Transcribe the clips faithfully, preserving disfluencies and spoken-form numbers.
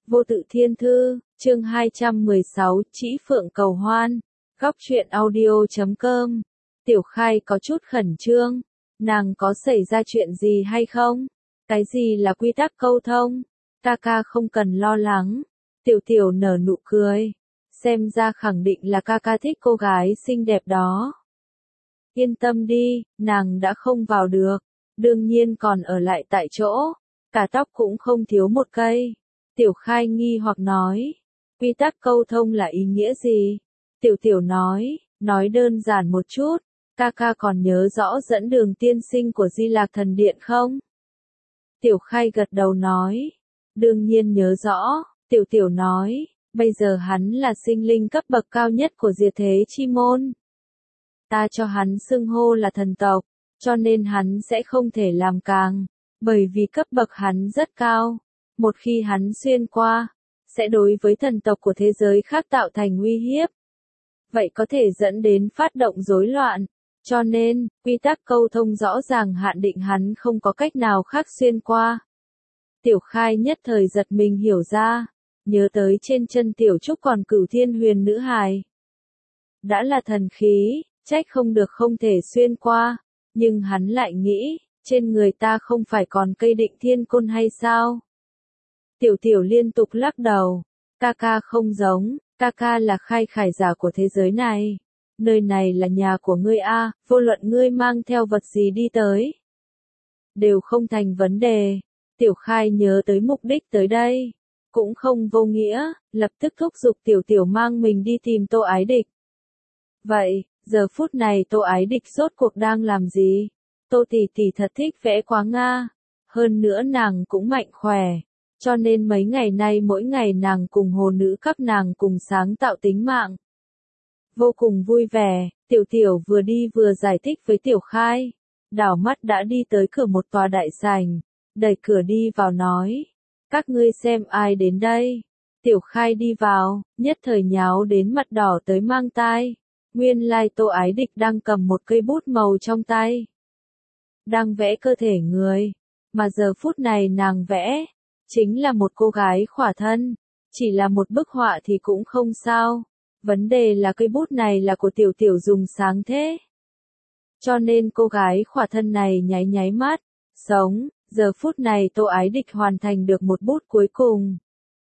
Vô tự thiên thư, chương hai trăm mười sáu, Trĩ Phượng cầu hoan, góc truyện audio chấm com. Tiểu Khai có chút khẩn trương, nàng có xảy ra chuyện gì hay không? Cái gì là quy tắc câu thông? Ca ca không cần lo lắng. Tiểu Tiểu nở nụ cười, xem ra khẳng định là ca ca thích cô gái xinh đẹp đó. Yên tâm đi, nàng đã không vào được, đương nhiên còn ở lại tại chỗ, cả tóc cũng không thiếu một cây. Tiểu Khai nghi hoặc nói, quy tắc câu thông là ý nghĩa gì? Tiểu Tiểu nói, nói đơn giản một chút, ca ca còn nhớ rõ dẫn đường tiên sinh của Di Lạc Thần Điện không? Tiểu Khai gật đầu nói, đương nhiên nhớ rõ. Tiểu Tiểu nói, bây giờ hắn là sinh linh cấp bậc cao nhất của Diệt Thế Chi Môn. Ta cho hắn xưng hô là thần tộc, cho nên hắn sẽ không thể làm càng, bởi vì cấp bậc hắn rất cao. Một khi hắn xuyên qua, sẽ đối với thần tộc của thế giới khác tạo thành uy hiếp. Vậy có thể dẫn đến phát động rối loạn, cho nên, quy tắc câu thông rõ ràng hạn định hắn không có cách nào khác xuyên qua. Tiểu Khai nhất thời giật mình hiểu ra, nhớ tới trên chân Tiểu Trúc còn Cửu Thiên Huyền Nữ hài. Đã là thần khí, trách không được không thể xuyên qua, nhưng hắn lại nghĩ, trên người ta không phải còn cây Định Thiên Côn hay sao? Tiểu Tiểu liên tục lắc đầu, ca ca không giống, ca ca là khai khải giả của thế giới này. Nơi này là nhà của ngươi a, vô luận ngươi mang theo vật gì đi tới, đều không thành vấn đề. Tiểu Khai nhớ tới mục đích tới đây, cũng không vô nghĩa, lập tức thúc giục Tiểu Tiểu mang mình đi tìm Tô Ái Địch. Vậy, giờ phút này Tô Ái Địch rốt cuộc đang làm gì? Tô tỷ tỷ thật thích vẽ quá Nga, hơn nữa nàng cũng mạnh khỏe. Cho nên mấy ngày nay mỗi ngày nàng cùng hồ nữ các nàng cùng sáng tạo tính mạng. Vô cùng vui vẻ, Tiểu Tiểu vừa đi vừa giải thích với Tiểu Khai. Đảo mắt đã đi tới cửa một tòa đại sảnh, đẩy cửa đi vào nói. Các ngươi xem ai đến đây. Tiểu Khai đi vào, nhất thời nháo đến mặt đỏ tới mang tai. Nguyên lai Tô Ái Địch đang cầm một cây bút màu trong tay, đang vẽ cơ thể người, mà giờ phút này nàng vẽ chính là một cô gái khỏa thân, chỉ là một bức họa thì cũng không sao, vấn đề là cây bút này là của Tiểu Tiểu dùng sáng thế. Cho nên cô gái khỏa thân này nháy nháy mắt, sống, giờ phút này Tô Ái Địch hoàn thành được một bút cuối cùng.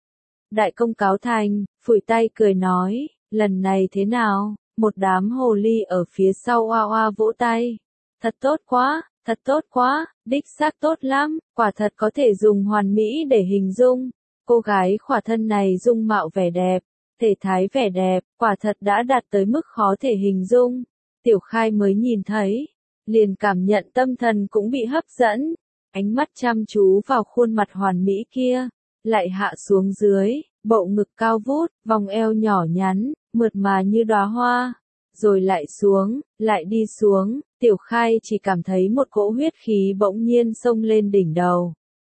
Đại công cáo thành, phủi tay cười nói, lần này thế nào? Một đám hồ ly ở phía sau oa oa vỗ tay. Thật tốt quá, thật tốt quá, đích xác tốt lắm, quả thật có thể dùng hoàn mỹ để hình dung. Cô gái khỏa thân này dung mạo vẻ đẹp, thể thái vẻ đẹp, quả thật đã đạt tới mức khó thể hình dung. Tiểu Khai mới nhìn thấy, liền cảm nhận tâm thần cũng bị hấp dẫn, ánh mắt chăm chú vào khuôn mặt hoàn mỹ kia, lại hạ xuống dưới, bộ ngực cao vút, vòng eo nhỏ nhắn, mượt mà như đóa hoa, rồi lại xuống, lại đi xuống. Tiểu Khai chỉ cảm thấy một cỗ huyết khí bỗng nhiên xông lên đỉnh đầu.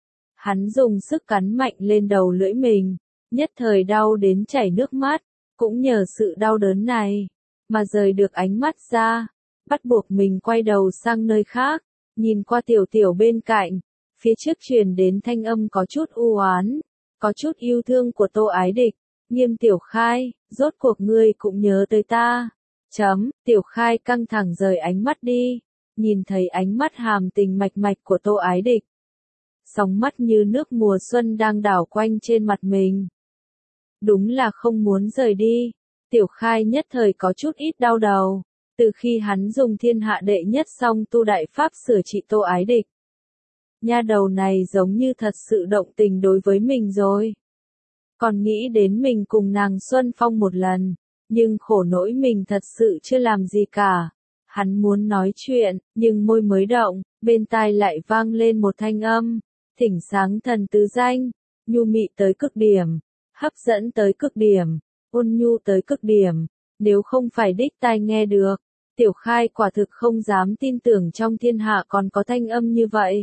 Hắn dùng sức cắn mạnh lên đầu lưỡi mình, nhất thời đau đến chảy nước mắt, cũng nhờ sự đau đớn này, mà rời được ánh mắt ra, bắt buộc mình quay đầu sang nơi khác, nhìn qua Tiểu Tiểu bên cạnh, phía trước truyền đến thanh âm có chút u oán, có chút yêu thương của Tô Ái Địch. Nghiêm Tiểu Khai, rốt cuộc ngươi cũng nhớ tới ta. Chấm, Tiểu Khai căng thẳng rời ánh mắt đi, nhìn thấy ánh mắt hàm tình mạch mạch của Tô Ái Địch. Sóng mắt như nước mùa xuân đang đảo quanh trên mặt mình. Đúng là không muốn rời đi. Tiểu Khai nhất thời có chút ít đau đầu, từ khi hắn dùng thiên hạ đệ nhất song tu đại pháp sửa trị Tô Ái Địch. Nha đầu này giống như thật sự động tình đối với mình rồi. Còn nghĩ đến mình cùng nàng Xuân Phong một lần, nhưng khổ nỗi mình thật sự chưa làm gì cả. Hắn muốn nói chuyện, nhưng môi mới động, bên tai lại vang lên một thanh âm, thỉnh sáng thần tứ danh, nhu mị tới cực điểm, hấp dẫn tới cực điểm, ôn nhu tới cực điểm, nếu không phải đích tai nghe được, Tiểu Khai quả thực không dám tin tưởng trong thiên hạ còn có thanh âm như vậy.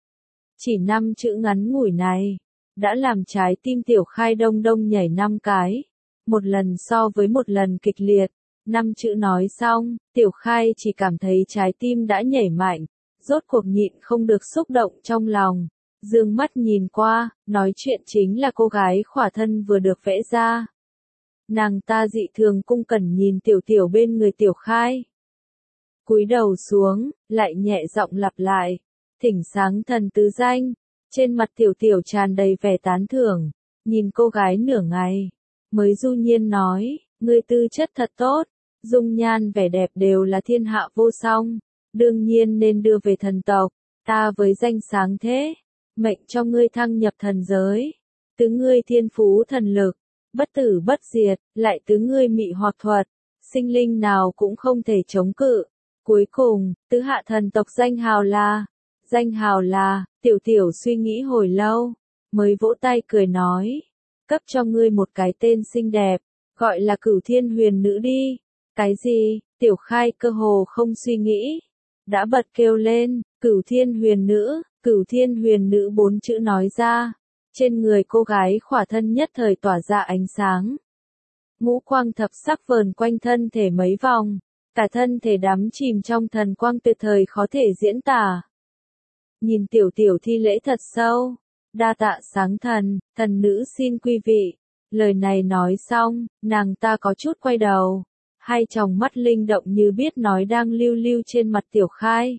Chỉ năm chữ ngắn ngủi này, đã làm trái tim Tiểu Khai đông đông nhảy năm cái, một lần so với một lần kịch liệt. Năm chữ nói xong, Tiểu Khai chỉ cảm thấy trái tim đã nhảy mạnh, rốt cuộc nhịn không được xúc động trong lòng, dương mắt nhìn qua, nói chuyện chính là cô gái khỏa thân vừa được vẽ ra. Nàng ta dị thường cung cẩn nhìn Tiểu Tiểu bên người Tiểu Khai. Cúi đầu xuống, lại nhẹ giọng lặp lại, thỉnh sáng thần tứ danh. Trên mặt Tiểu Tiểu tràn đầy vẻ tán thưởng, nhìn cô gái nửa ngày, mới du nhiên nói, ngươi tư chất thật tốt, dung nhan vẻ đẹp đều là thiên hạ vô song, đương nhiên nên đưa về thần tộc, ta với danh sáng thế, mệnh cho ngươi thăng nhập thần giới, tứ ngươi thiên phú thần lực, bất tử bất diệt, lại tứ ngươi mị hoặc thuật, sinh linh nào cũng không thể chống cự. Cuối cùng, tứ hạ thần tộc danh hào là, danh hào là, Tiểu Tiểu suy nghĩ hồi lâu, mới vỗ tay cười nói, cấp cho ngươi một cái tên xinh đẹp, gọi là Cửu Thiên Huyền Nữ đi. Cái gì? Tiểu Khai cơ hồ không suy nghĩ, đã bật kêu lên, Cửu Thiên Huyền Nữ, Cửu Thiên Huyền Nữ bốn chữ nói ra, trên người cô gái khỏa thân nhất thời tỏa ra ánh sáng. Ngũ quang thập sắc vờn quanh thân thể mấy vòng, cả thân thể đắm chìm trong thần quang tuyệt thời khó thể diễn tả. Nhìn Tiểu Tiểu thi lễ thật sâu, đa tạ sáng thần, thần nữ xin quy vị. Lời này nói xong, nàng ta có chút quay đầu, hai tròng mắt linh động như biết nói đang lưu lưu trên mặt Tiểu Khai.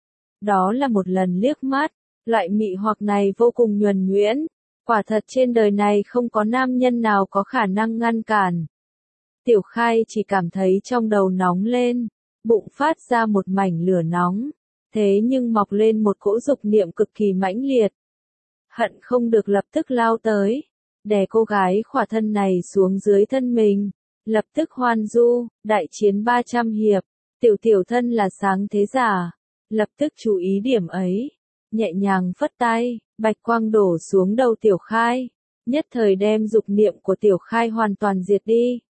Đó là một lần liếc mắt, loại mị hoặc này vô cùng nhuần nhuyễn, quả thật trên đời này không có nam nhân nào có khả năng ngăn cản. Tiểu Khai chỉ cảm thấy trong đầu nóng lên, bụng phát ra một mảnh lửa nóng, thế nhưng mọc lên một cỗ dục niệm cực kỳ mãnh liệt. Hận không được lập tức lao tới, đè cô gái khỏa thân này xuống dưới thân mình, lập tức hoan du, đại chiến ba trăm hiệp, Tiểu Tiểu thân là sáng thế giả, lập tức chú ý điểm ấy, nhẹ nhàng phất tay, bạch quang đổ xuống đầu Tiểu Khai, nhất thời đem dục niệm của Tiểu Khai hoàn toàn diệt đi.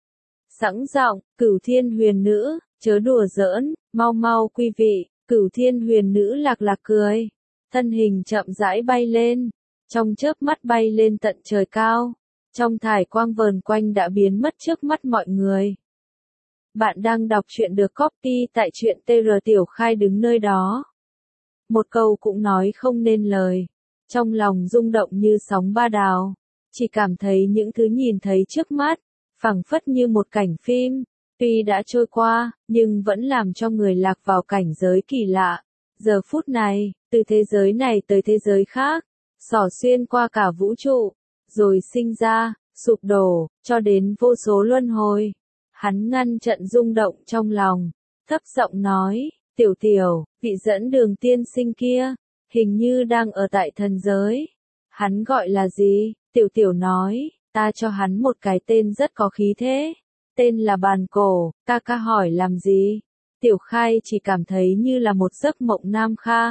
Sẵn giọng, Cửu Thiên Huyền Nữ, chớ đùa giỡn, mau mau quy vị. Cửu Thiên Huyền Nữ lạc lạc cười, thân hình chậm rãi bay lên, trong chớp mắt bay lên tận trời cao, trong thải quang vờn quanh đã biến mất trước mắt mọi người. Bạn đang đọc truyện được copy tại truyện tê rờ. Tiểu Khai đứng nơi đó, một câu cũng nói không nên lời, trong lòng rung động như sóng ba đào, chỉ cảm thấy những thứ nhìn thấy trước mắt, phảng phất như một cảnh phim. Tuy đã trôi qua, nhưng vẫn làm cho người lạc vào cảnh giới kỳ lạ. Giờ phút này, từ thế giới này tới thế giới khác, xỏ xuyên qua cả vũ trụ, rồi sinh ra, sụp đổ, cho đến vô số luân hồi. Hắn ngăn trận rung động trong lòng, thấp giọng nói, Tiểu Tiểu, vị dẫn đường tiên sinh kia, hình như đang ở tại thần giới. Hắn gọi là gì? Tiểu Tiểu nói, ta cho hắn một cái tên rất có khí thế. Tên là Bàn Cổ, ca ca hỏi làm gì? Tiểu Khai chỉ cảm thấy như là một giấc mộng nam kha.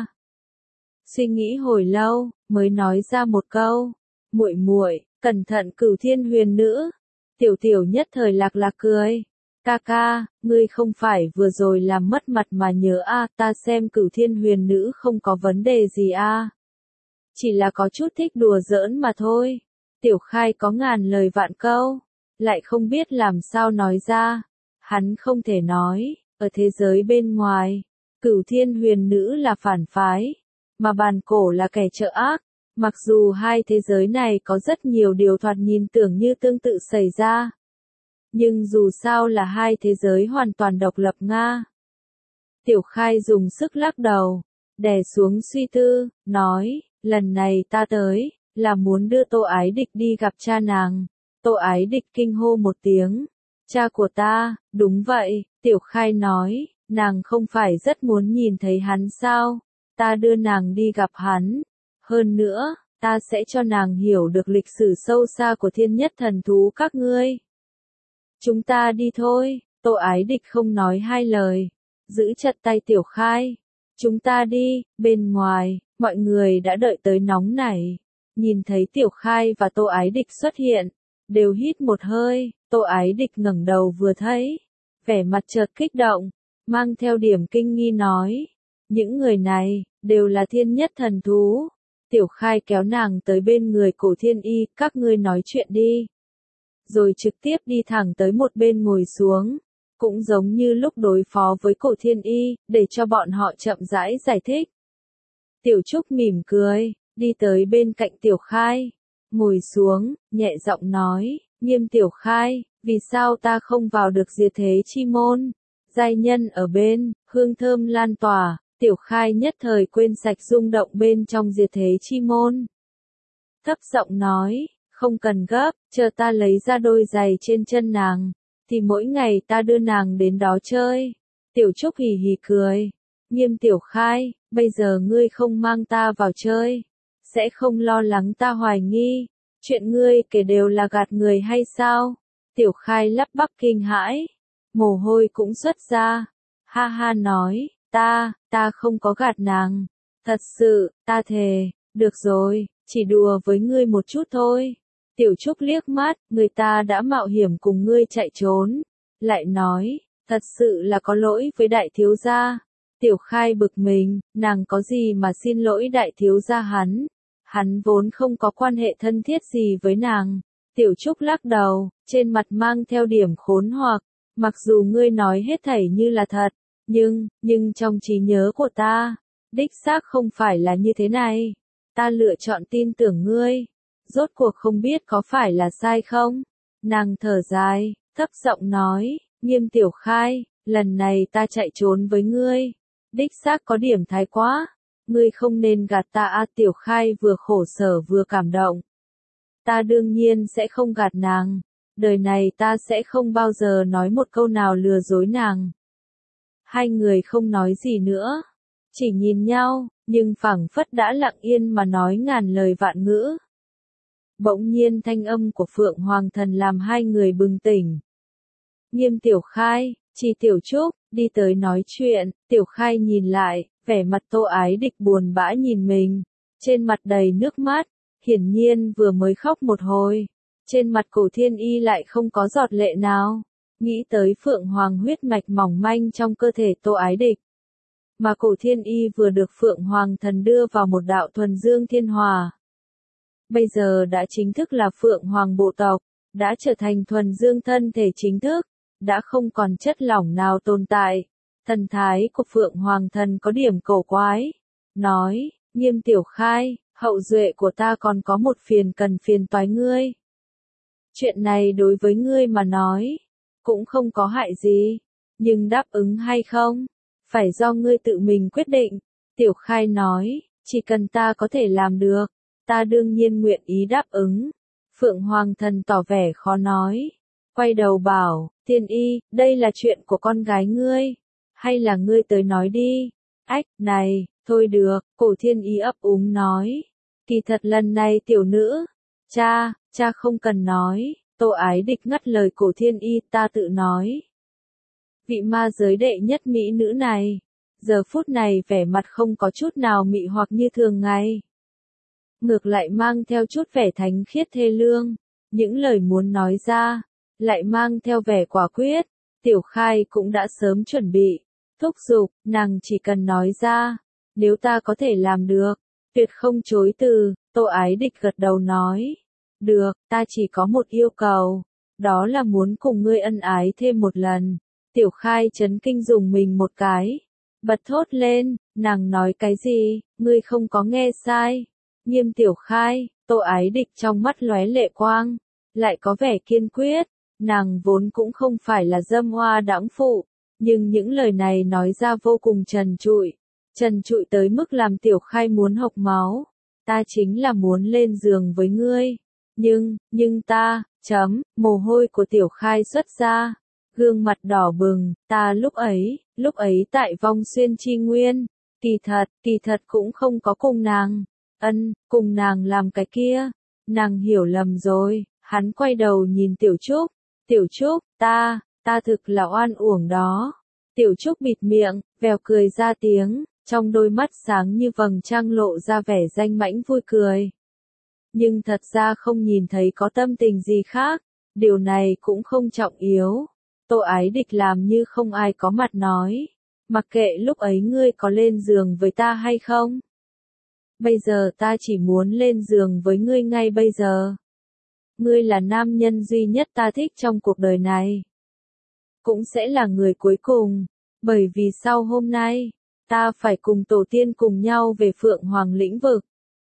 Suy nghĩ hồi lâu, mới nói ra một câu, muội muội, cẩn thận Cửu Thiên Huyền Nữ. Tiểu Tiểu nhất thời lạc lạc cười, ca ca, ngươi không phải vừa rồi làm mất mặt mà nhớ a, à, ta xem Cửu Thiên Huyền Nữ không có vấn đề gì a. À. Chỉ là có chút thích đùa giỡn mà thôi. Tiểu Khai có ngàn lời vạn câu, lại không biết làm sao nói ra. Hắn không thể nói, ở thế giới bên ngoài, Cửu Thiên Huyền Nữ là phản phái, mà Bàn Cổ là kẻ trợ ác. Mặc dù hai thế giới này có rất nhiều điều thoạt nhìn tưởng như tương tự xảy ra, nhưng dù sao là hai thế giới hoàn toàn độc lập Nga. Tiểu Khai dùng sức lắc đầu, đè xuống suy tư, nói, lần này ta tới, là muốn đưa Tô Ái Địch đi gặp cha nàng. Tô Ái Địch kinh hô một tiếng, cha của ta, đúng vậy, Tiểu Khai nói, nàng không phải rất muốn nhìn thấy hắn sao, ta đưa nàng đi gặp hắn, hơn nữa, ta sẽ cho nàng hiểu được lịch sử sâu xa của thiên nhất thần thú các ngươi. Chúng ta đi thôi, Tô Ái Địch không nói hai lời, giữ chặt tay Tiểu Khai, chúng ta đi. Bên ngoài, mọi người đã đợi tới nóng nảy, nhìn thấy Tiểu Khai và Tô Ái Địch xuất hiện, đều hít một hơi. Tô Ái Địch ngẩng đầu vừa thấy, vẻ mặt chợt kích động, mang theo điểm kinh nghi nói, những người này, đều là thiên nhất thần thú. Tiểu Khai kéo nàng tới bên người Cổ Thiên Y, các ngươi nói chuyện đi. Rồi trực tiếp đi thẳng tới một bên ngồi xuống, cũng giống như lúc đối phó với Cổ Thiên Y, để cho bọn họ chậm rãi giải thích. Tiểu Trúc mỉm cười, đi tới bên cạnh Tiểu Khai, ngồi xuống, nhẹ giọng nói, Nghiêm Tiểu Khai, vì sao ta không vào được Diệt Thế Chi Môn? Giai nhân ở bên, hương thơm lan tỏa, Tiểu Khai nhất thời quên sạch rung động bên trong Diệt Thế Chi Môn. Thấp giọng nói, không cần gấp, chờ ta lấy ra đôi giày trên chân nàng, thì mỗi ngày ta đưa nàng đến đó chơi. Tiểu Trúc hì hì cười, Nghiêm Tiểu Khai, bây giờ ngươi không mang ta vào chơi, sẽ không lo lắng ta hoài nghi, chuyện ngươi kể đều là gạt người hay sao? Tiểu Khai lắp bắp kinh hãi, mồ hôi cũng xuất ra, ha ha nói, ta, ta không có gạt nàng, thật sự, ta thề, được rồi, chỉ đùa với ngươi một chút thôi. Tiểu Trúc liếc mắt, người ta đã mạo hiểm cùng ngươi chạy trốn, lại nói, thật sự là có lỗi với đại thiếu gia. Tiểu Khai bực mình, nàng có gì mà xin lỗi đại thiếu gia hắn, hắn vốn không có quan hệ thân thiết gì với nàng. Tiểu Trúc lắc đầu, trên mặt mang theo điểm khốn hoặc, mặc dù ngươi nói hết thảy như là thật, nhưng, nhưng trong trí nhớ của ta, đích xác không phải là như thế này. Ta lựa chọn tin tưởng ngươi, rốt cuộc không biết có phải là sai không? Nàng thở dài, thấp giọng nói, Nghiêm Tiểu Khai, lần này ta chạy trốn với ngươi, đích xác có điểm thái quá, ngươi không nên gạt ta a. Tiểu Khai vừa khổ sở vừa cảm động. Ta đương nhiên sẽ không gạt nàng, đời này ta sẽ không bao giờ nói một câu nào lừa dối nàng. Hai người không nói gì nữa, chỉ nhìn nhau, nhưng phảng phất đã lặng yên mà nói ngàn lời vạn ngữ. Bỗng nhiên thanh âm của Phượng Hoàng Thần làm hai người bừng tỉnh. Nghiêm Tiểu Khai, Chỉ Tiểu Trúc, đi tới nói chuyện, Tiểu Khai nhìn lại, vẻ mặt Tô Ái Địch buồn bã nhìn mình, trên mặt đầy nước mắt, hiển nhiên vừa mới khóc một hồi, trên mặt Cổ Thiên Y lại không có giọt lệ nào, nghĩ tới Phượng Hoàng huyết mạch mỏng manh trong cơ thể Tô Ái Địch. Mà Cổ Thiên Y vừa được Phượng Hoàng Thần đưa vào một đạo thuần dương thiên hòa. Bây giờ đã chính thức là Phượng Hoàng bộ tộc, đã trở thành thuần dương thân thể chính thức, đã không còn chất lỏng nào tồn tại. Thần thái của Phượng Hoàng Thần có điểm cổ quái, nói, Nghiêm Tiểu Khai, hậu duệ của ta còn có một phiền cần phiền toái ngươi. Chuyện này đối với ngươi mà nói, cũng không có hại gì, nhưng đáp ứng hay không, phải do ngươi tự mình quyết định. Tiểu Khai nói, chỉ cần ta có thể làm được, ta đương nhiên nguyện ý đáp ứng. Phượng Hoàng Thần tỏ vẻ khó nói, quay đầu bảo, Thiên Y, đây là chuyện của con gái ngươi, hay là ngươi tới nói đi? Ách, này, thôi được, Cổ Thiên Y ấp úng nói, kỳ thật lần này tiểu nữ, cha, cha không cần nói. Tô Ái Địch ngắt lời Cổ Thiên Y, ta tự nói. Vị ma giới đệ nhất mỹ nữ này, giờ phút này vẻ mặt không có chút nào mị hoặc như thường ngày. Ngược lại mang theo chút vẻ thánh khiết thê lương, những lời muốn nói ra, lại mang theo vẻ quả quyết. Tiểu Khai cũng đã sớm chuẩn bị, thúc giục, nàng chỉ cần nói ra, nếu ta có thể làm được, tuyệt không chối từ. Tô Ái Địch gật đầu nói, được, ta chỉ có một yêu cầu, đó là muốn cùng ngươi ân ái thêm một lần. Tiểu Khai chấn kinh dùng mình một cái, bật thốt lên, nàng nói cái gì, ngươi không có nghe sai. Nghiêm Tiểu Khai, Tô Ái Địch trong mắt lóe lệ quang, lại có vẻ kiên quyết, nàng vốn cũng không phải là dâm hoa đãng phụ, nhưng những lời này nói ra vô cùng trần trụi, trần trụi tới mức làm Tiểu Khai muốn hộc máu. Ta chính là muốn lên giường với ngươi, nhưng, nhưng ta, chấm, mồ hôi của Tiểu Khai xuất ra, gương mặt đỏ bừng, ta lúc ấy, lúc ấy tại Vong Xuyên Chi Nguyên, kỳ thật, kỳ thật cũng không có cùng nàng, ân, cùng nàng làm cái kia, nàng hiểu lầm rồi. Hắn quay đầu nhìn Tiểu Trúc, Tiểu Trúc, ta, ta thực là oan uổng đó. Tiểu Trúc bịt miệng, vèo cười ra tiếng, trong đôi mắt sáng như vầng trăng lộ ra vẻ danh mãnh vui cười. Nhưng thật ra không nhìn thấy có tâm tình gì khác, điều này cũng không trọng yếu. Tô Ái Địch làm như không ai có mặt nói, mặc kệ lúc ấy ngươi có lên giường với ta hay không. Bây giờ ta chỉ muốn lên giường với ngươi ngay bây giờ. Ngươi là nam nhân duy nhất ta thích trong cuộc đời này. Cũng sẽ là người cuối cùng, bởi vì sau hôm nay, ta phải cùng tổ tiên cùng nhau về Phượng Hoàng lĩnh vực.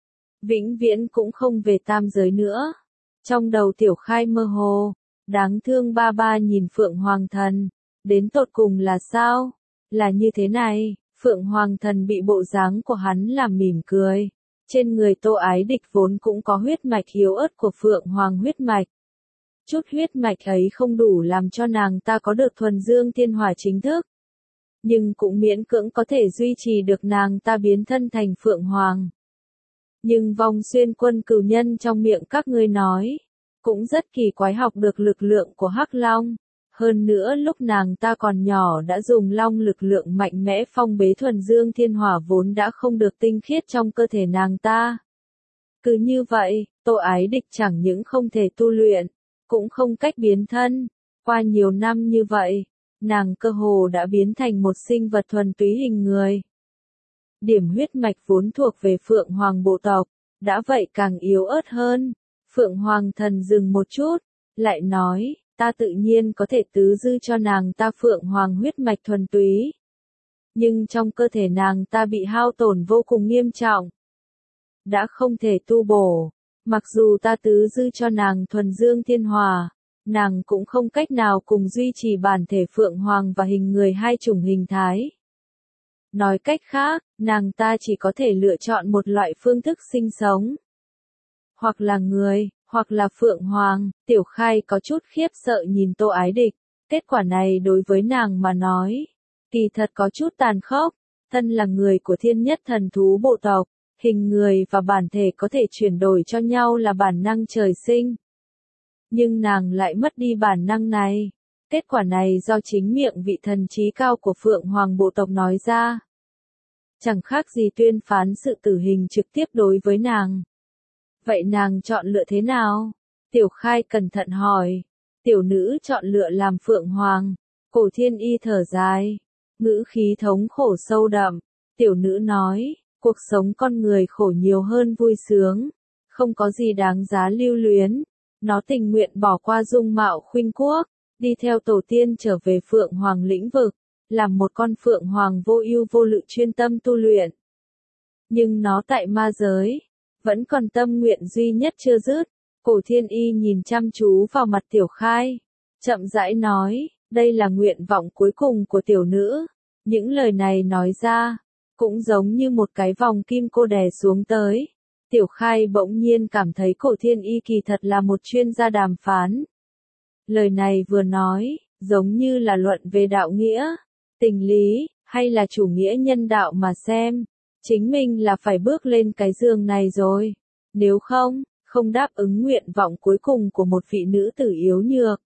vĩnh viễn cũng không về tam giới nữa. Trong đầu Tiểu Khai mơ hồ, đáng thương ba ba nhìn Phượng Hoàng Thần, đến tột cùng là sao? Là như thế này, Phượng Hoàng Thần bị bộ dáng của hắn làm mỉm cười. Trên người Tô Ái Địch vốn cũng có huyết mạch yếu ớt của Phượng Hoàng huyết mạch. Chút huyết mạch ấy không đủ làm cho nàng ta có được thuần dương thiên hỏa chính thức. Nhưng cũng miễn cưỡng có thể duy trì được nàng ta biến thân thành Phượng Hoàng. Nhưng vong xuyên quân cửu nhân trong miệng các ngươi nói, cũng rất kỳ quái học được lực lượng của Hắc Long. Hơn nữa lúc nàng ta còn nhỏ đã dùng long lực lượng mạnh mẽ phong bế thuần dương thiên hỏa vốn đã không được tinh khiết trong cơ thể nàng ta. Cứ như vậy, Tô Ái Địch chẳng những không thể tu luyện, cũng không cách biến thân. Qua nhiều năm như vậy, nàng cơ hồ đã biến thành một sinh vật thuần túy hình người. Điểm huyết mạch vốn thuộc về Phượng Hoàng bộ tộc, đã vậy càng yếu ớt hơn. Phượng Hoàng Thần dừng một chút, lại nói, ta tự nhiên có thể tứ dư cho nàng ta Phượng Hoàng huyết mạch thuần túy. Nhưng trong cơ thể nàng ta bị hao tổn vô cùng nghiêm trọng. Đã không thể tu bổ, mặc dù ta tứ dư cho nàng thuần dương thiên hòa, nàng cũng không cách nào cùng duy trì bản thể Phượng Hoàng và hình người hai chủng hình thái. Nói cách khác, nàng ta chỉ có thể lựa chọn một loại phương thức sinh sống. Hoặc là người, hoặc là Phượng Hoàng. Tiểu Khai có chút khiếp sợ nhìn Tô Ái Địch. Kết quả này đối với nàng mà nói, kỳ thật có chút tàn khốc. Thân là người của thiên nhất thần thú bộ tộc, hình người và bản thể có thể chuyển đổi cho nhau là bản năng trời sinh. Nhưng nàng lại mất đi bản năng này. Kết quả này do chính miệng vị thần trí cao của Phượng Hoàng bộ tộc nói ra. Chẳng khác gì tuyên phán sự tử hình trực tiếp đối với nàng. Vậy nàng chọn lựa thế nào? Tiểu Khai cẩn thận hỏi. Tiểu nữ chọn lựa làm Phượng Hoàng. Cổ Thiên Y thở dài. Ngữ khí thống khổ sâu đậm. Tiểu nữ nói, cuộc sống con người khổ nhiều hơn vui sướng. Không có gì đáng giá lưu luyến. Nó tình nguyện bỏ qua dung mạo khuynh quốc, đi theo tổ tiên trở về Phượng Hoàng lĩnh vực, làm một con Phượng Hoàng vô ưu vô lự chuyên tâm tu luyện. Nhưng nó tại ma giới, vẫn còn tâm nguyện duy nhất chưa dứt. Cổ Thiên Y nhìn chăm chú vào mặt Tiểu Khai, chậm rãi nói, đây là nguyện vọng cuối cùng của tiểu nữ. Những lời này nói ra, cũng giống như một cái vòng kim cô đè xuống tới. Tiểu Khai bỗng nhiên cảm thấy Cổ Thiên Y kỳ thật là một chuyên gia đàm phán. Lời này vừa nói, giống như là luận về đạo nghĩa, tình lý, hay là chủ nghĩa nhân đạo mà xem. Chính mình là phải bước lên cái giường này rồi. Nếu không, không đáp ứng nguyện vọng cuối cùng của một vị nữ tử yếu nhược.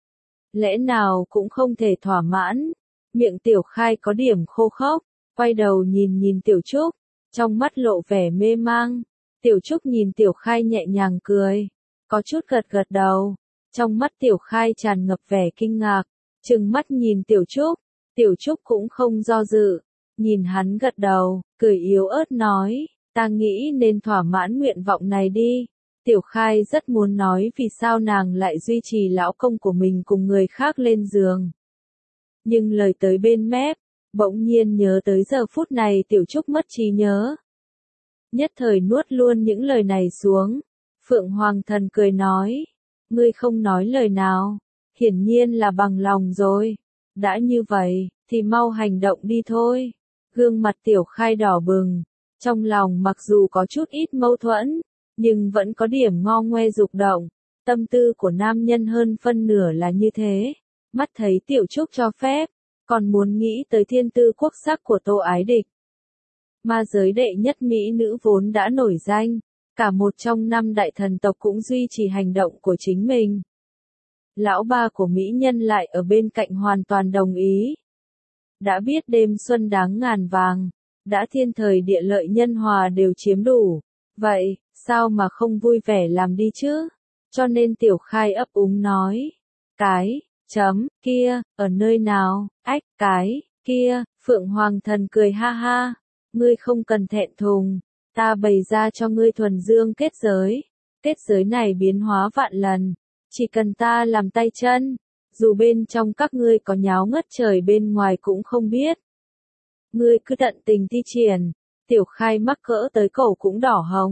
Lẽ nào cũng không thể thỏa mãn. Miệng Tiểu Khai có điểm khô khốc, quay đầu nhìn nhìn Tiểu Trúc, trong mắt lộ vẻ mê mang. Tiểu Trúc nhìn Tiểu Khai nhẹ nhàng cười, có chút gật gật đầu. Trong mắt Tiểu Khai tràn ngập vẻ kinh ngạc, trừng mắt nhìn Tiểu Trúc. Tiểu Trúc cũng không do dự, nhìn hắn gật đầu, cười yếu ớt nói, ta nghĩ nên thỏa mãn nguyện vọng này đi. Tiểu Khai rất muốn nói vì sao nàng lại duy trì lão công của mình cùng người khác lên giường. Nhưng lời tới bên mép, bỗng nhiên nhớ tới giờ phút này Tiểu Trúc mất trí nhớ. Nhất thời nuốt luôn những lời này xuống. Phượng Hoàng Thần cười nói, ngươi không nói lời nào, hiển nhiên là bằng lòng rồi. Đã như vậy, thì mau hành động đi thôi. Gương mặt Tiểu Khai đỏ bừng, trong lòng mặc dù có chút ít mâu thuẫn, nhưng vẫn có điểm ngo ngoe dục động. Tâm tư của nam nhân hơn phân nửa là như thế. Mắt thấy Tiểu Trúc cho phép, còn muốn nghĩ tới thiên tư quốc sắc của Tô Ái Địch. Ma giới đệ nhất mỹ nữ vốn đã nổi danh, cả một trong năm đại thần tộc cũng duy trì hành động của chính mình. Lão ba của mỹ nhân lại ở bên cạnh hoàn toàn đồng ý. Đã biết đêm xuân đáng ngàn vàng, đã thiên thời địa lợi nhân hòa đều chiếm đủ, vậy, sao mà không vui vẻ làm đi chứ? Cho nên Tiểu Khai ấp úng nói, cái, chấm, kia, ở nơi nào, ách, cái, kia. Phượng Hoàng Thần cười ha ha, ngươi không cần thẹn thùng, ta bày ra cho ngươi thuần dương kết giới. Kết giới này biến hóa vạn lần, chỉ cần ta làm tay chân, dù bên trong các ngươi có nháo ngất trời bên ngoài cũng không biết. Ngươi cứ tận tình thi triển. Tiểu Khai mắc cỡ tới cổ cũng đỏ hồng,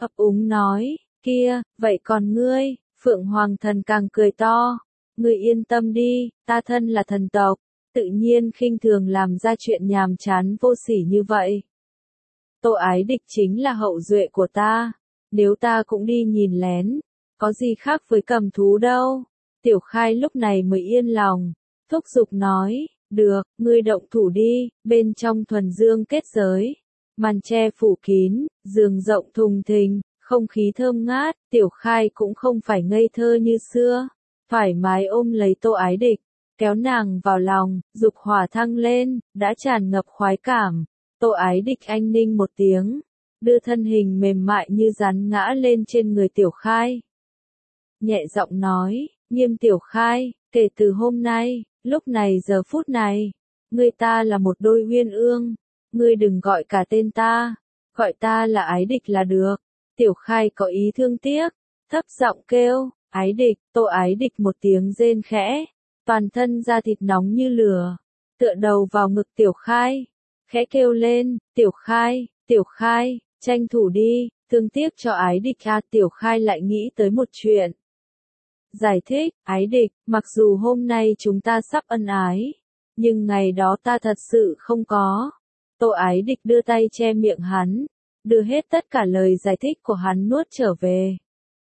ấp úng nói, kia, vậy còn ngươi, Phượng Hoàng thần càng cười to, ngươi yên tâm đi, ta thân là thần tộc, tự nhiên khinh thường làm ra chuyện nhàm chán vô sỉ như vậy. Tô Ái Địch chính là hậu duệ của ta, nếu ta cũng đi nhìn lén, có gì khác với cầm thú đâu. Tiểu Khai lúc này mới yên lòng, thúc giục nói, được, ngươi động thủ đi, bên trong thuần dương kết giới, màn tre phủ kín, giường rộng thùng thình, không khí thơm ngát, Tiểu Khai cũng không phải ngây thơ như xưa, thoải mái ôm lấy Tô Ái Địch, kéo nàng vào lòng, dục hỏa thăng lên, đã tràn ngập khoái cảm. Tô Ái Địch anh ninh một tiếng, đưa thân hình mềm mại như rắn ngã lên trên người Tiểu Khai. Nhẹ giọng nói, Nghiêm Tiểu Khai, kể từ hôm nay, lúc này giờ phút này, ngươi ta là một đôi uyên ương, ngươi đừng gọi cả tên ta, gọi ta là Ái Địch là được. Tiểu Khai có ý thương tiếc, thấp giọng kêu, Ái Địch, Tô Ái Địch một tiếng rên khẽ, toàn thân da thịt nóng như lửa, tựa đầu vào ngực Tiểu Khai, khẽ kêu lên, Tiểu Khai, Tiểu Khai, tranh thủ đi, thương tiếc cho Ái Địch à. Tiểu Khai lại nghĩ tới một chuyện. Giải thích, Ái Địch, mặc dù hôm nay chúng ta sắp ân ái, nhưng ngày đó ta thật sự không có. Tô Ái Địch đưa tay che miệng hắn, đưa hết tất cả lời giải thích của hắn nuốt trở về.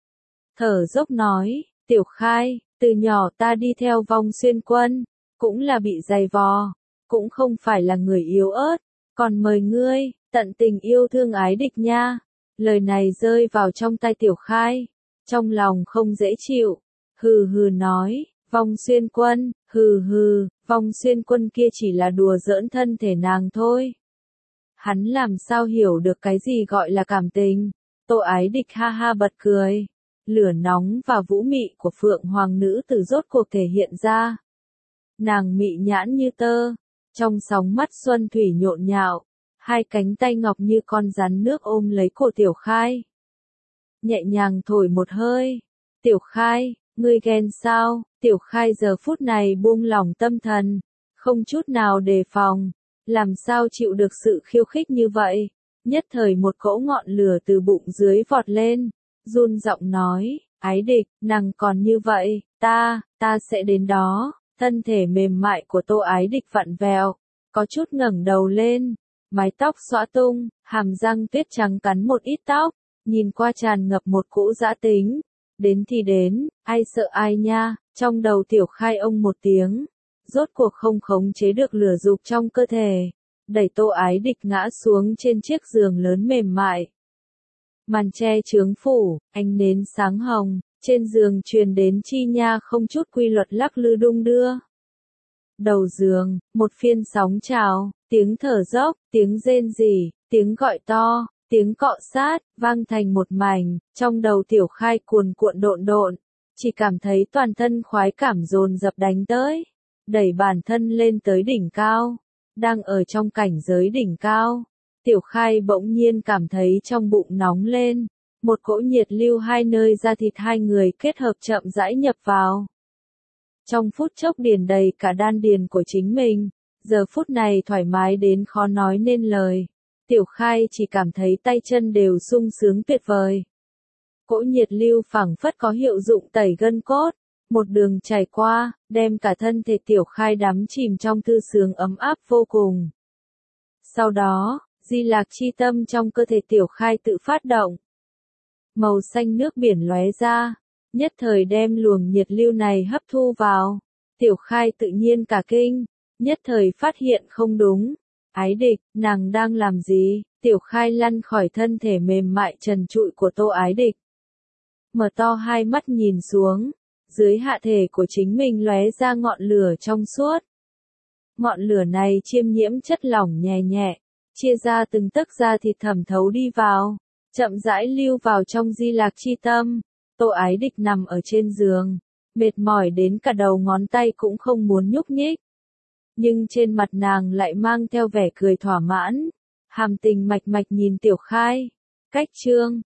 Thở dốc nói, Tiểu Khai, từ nhỏ ta đi theo Vong Xuyên Quân, cũng là bị dày vò, cũng không phải là người yếu ớt, còn mời ngươi, tận tình yêu thương Ái Địch nha. Lời này rơi vào trong tai Tiểu Khai, trong lòng không dễ chịu, hừ hừ nói, Vong Xuyên Quân, hừ hừ, Vong Xuyên Quân kia chỉ là đùa giỡn thân thể nàng thôi. Hắn làm sao hiểu được cái gì gọi là cảm tình. Tô Ái Địch ha ha bật cười, lửa nóng và vũ mị của Phượng Hoàng nữ tử rốt cuộc thể hiện ra. Nàng mị nhãn như tơ, trong sóng mắt xuân thủy nhộn nhạo, hai cánh tay ngọc như con rắn nước ôm lấy cổ Tiểu Khai. Nhẹ nhàng thổi một hơi, Tiểu Khai, ngươi ghen sao? Tiểu Khai giờ phút này buông lỏng tâm thần, không chút nào đề phòng, làm sao chịu được sự khiêu khích như vậy. Nhất thời một cỗ ngọn lửa từ bụng dưới vọt lên, run giọng nói, Ái Địch, nàng còn như vậy, ta, ta sẽ đến đó. Thân thể mềm mại của Tô Ái Địch vặn vẹo, có chút ngẩng đầu lên, mái tóc xõa tung, hàm răng tuyết trắng cắn một ít tóc, nhìn qua tràn ngập một cỗ dã tính. Đến thì đến, ai sợ ai nha, trong đầu Tiểu Khai ông một tiếng, rốt cuộc không khống chế được lửa dục trong cơ thể, đẩy Tô Ái Địch ngã xuống trên chiếc giường lớn mềm mại. Màn tre chướng phủ, ánh nến sáng hồng, trên giường truyền đến chi nha không chút quy luật lắc lư đung đưa. Đầu giường, một phiên sóng trào, tiếng thở dốc, tiếng rên rỉ, tiếng gọi to, tiếng cọ sát, vang thành một mảnh, trong đầu Tiểu Khai cuồn cuộn độn độn, chỉ cảm thấy toàn thân khoái cảm dồn dập đánh tới, đẩy bản thân lên tới đỉnh cao, đang ở trong cảnh giới đỉnh cao. Tiểu Khai bỗng nhiên cảm thấy trong bụng nóng lên, một cỗ nhiệt lưu hai nơi da thịt hai người kết hợp chậm rãi nhập vào. Trong phút chốc điền đầy cả đan điền của chính mình, giờ phút này thoải mái đến khó nói nên lời. Tiểu Khai chỉ cảm thấy tay chân đều sung sướng tuyệt vời. Cỗ nhiệt lưu phảng phất có hiệu dụng tẩy gân cốt, một đường chảy qua, đem cả thân thể Tiểu Khai đắm chìm trong thư sướng ấm áp vô cùng. Sau đó, Di Lạc chi tâm trong cơ thể Tiểu Khai tự phát động. Màu xanh nước biển lóe ra, nhất thời đem luồng nhiệt lưu này hấp thu vào. Tiểu Khai tự nhiên cả kinh, nhất thời phát hiện không đúng. Ái Địch, nàng đang làm gì? Tiểu Khai lăn khỏi thân thể mềm mại trần trụi của Tô Ái Địch. Mở to hai mắt nhìn xuống, dưới hạ thể của chính mình lóe ra ngọn lửa trong suốt. Ngọn lửa này chiêm nhiễm chất lỏng nhẹ nhẹ, chia ra từng tấc da thịt thẩm thấu đi vào, chậm rãi lưu vào trong Di Lạc chi tâm. Tô Ái Địch nằm ở trên giường, mệt mỏi đến cả đầu ngón tay cũng không muốn nhúc nhích. Nhưng trên mặt nàng lại mang theo vẻ cười thỏa mãn, hàm tình mạch mạch nhìn Tiểu Khai. Cách chương